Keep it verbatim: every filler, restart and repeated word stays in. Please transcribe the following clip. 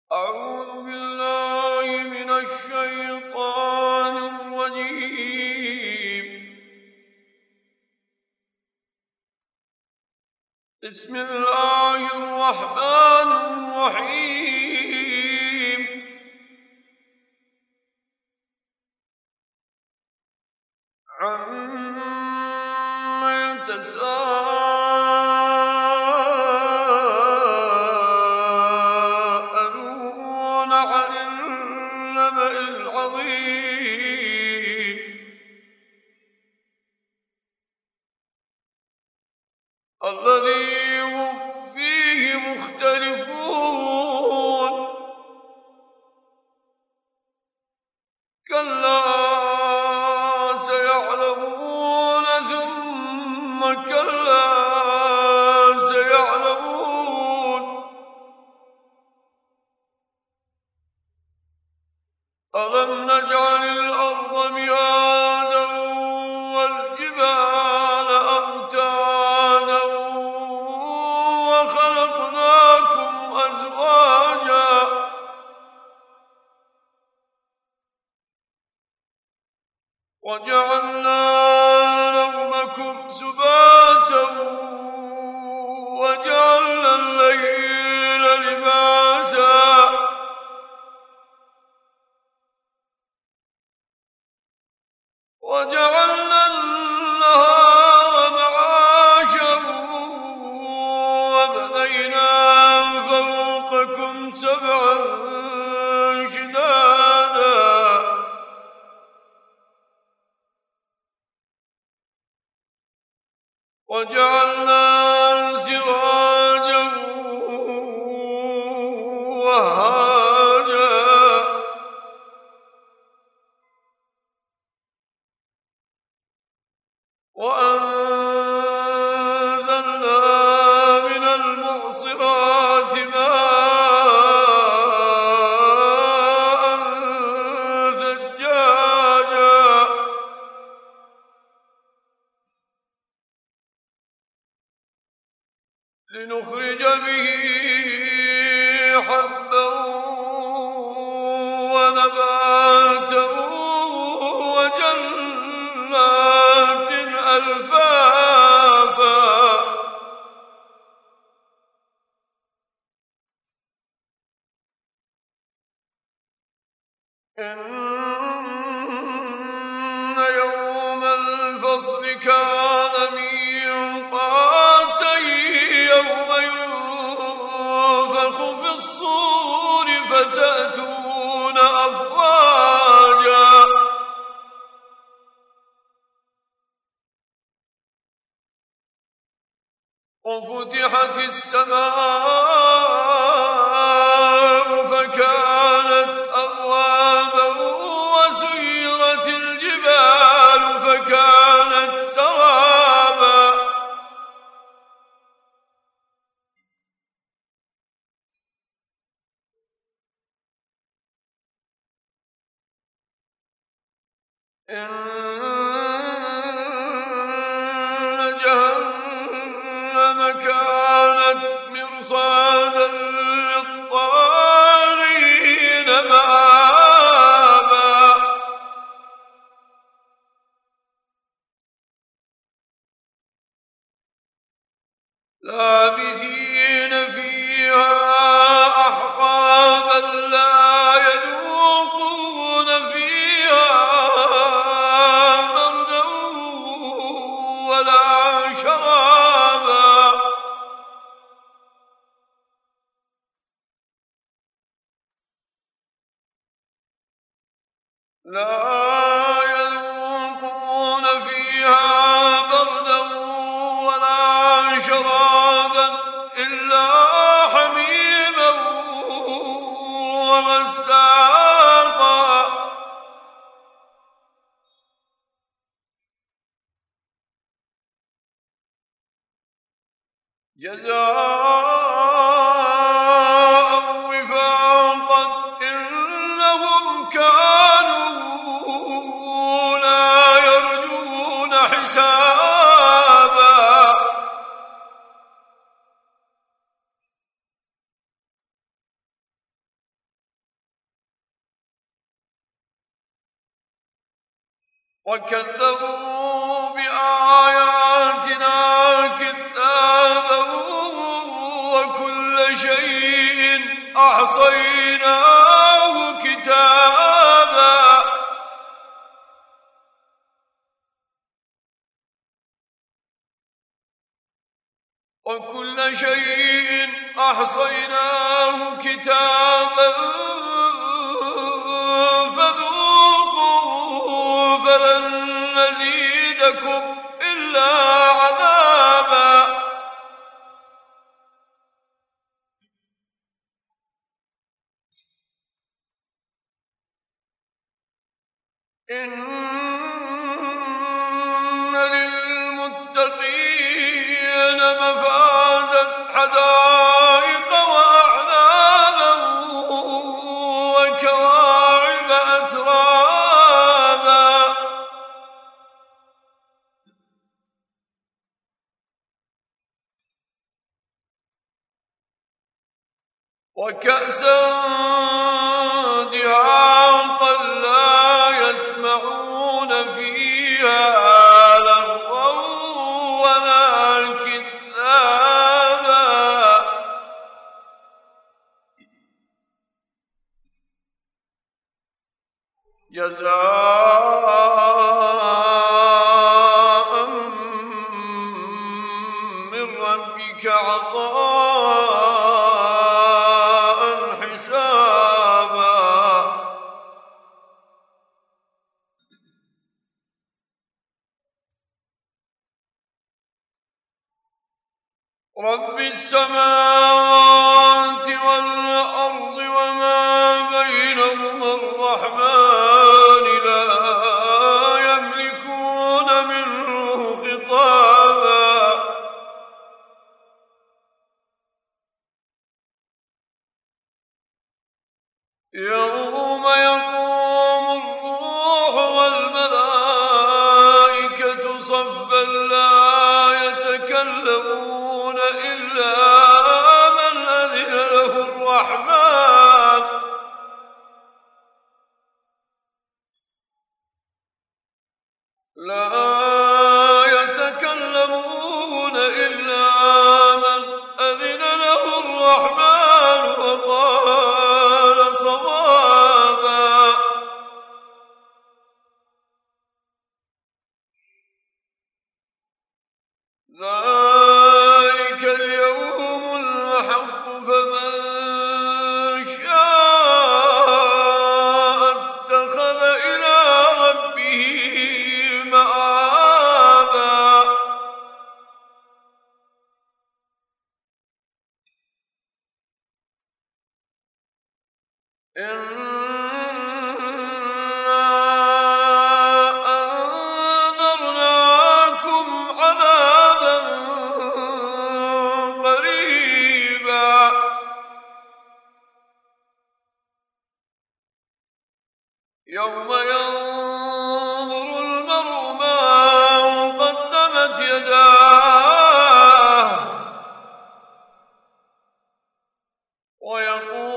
أعوذ بالله من الشيطان الرجيم. بسم الله الرحمن الرحيم. عما يتساءلون عن النبأ العظيم الذي هم فيه مختلفون. كلا سيعلمون ثم كلا سيعلمون. ألم نجعل الأرض مهادا والجبال أوتادا وخلقناكم أزواجا وجعلنا نومكم سباتا وجعلنا الليل لباسا وجعلنا النهار معاشا وبنينا فوقكم سبعا شدادا وجعلنا سراجا وهاجا وأنزلنا من المعصرات ماء ثجاجا لنخرج به حبا ونباتا وجنات ألفافا إن يوم الفصل كان ميقاتا يوم ينفخ في الصور فتأتون أفواجا وفتحت السماء فكانت أبوابا وسيرت الجبال فكانت سرابا إن جهنم كانت مرصادا للطاغين مآبا لابثين فيها أحقابا لا يذوقون فيها بردا ولا شرابا لا يذوقون فيها بردا ولا شرابا إلا حميما وغساقا جزاء وفاقا إنهم كانوا لا يرجون حسابا وكذبوا بآياتنا كذابا وكل شيء أحصيناه كتابا وكل شيء أحصيناه كتابا فذوقوا فلن نزيدكم إلا عذابا إن للمتقين مفازا حدائق وأعنابا وكواعب أترابا وكأسا دهاقا لا يسمعون فيها لغوا ولا كذابا جزاء من ربك عطاء حسابا رب السماوات والأرض وما بينهما الرحمن لا يملكون منه خطابا يوم يقوم الروح والملائكة صفا لا يتكلمون إلا من أذن له الرحمن لا يتكلمون إلا من أذن له الرحمن وقال صوابا ذلك اليوم الحق فمن شاء اتخذ إلى ربه مآبا إنا أنذرناكم عذابا قريبا يوم ينظر المرء ما قدمت يداه ويقول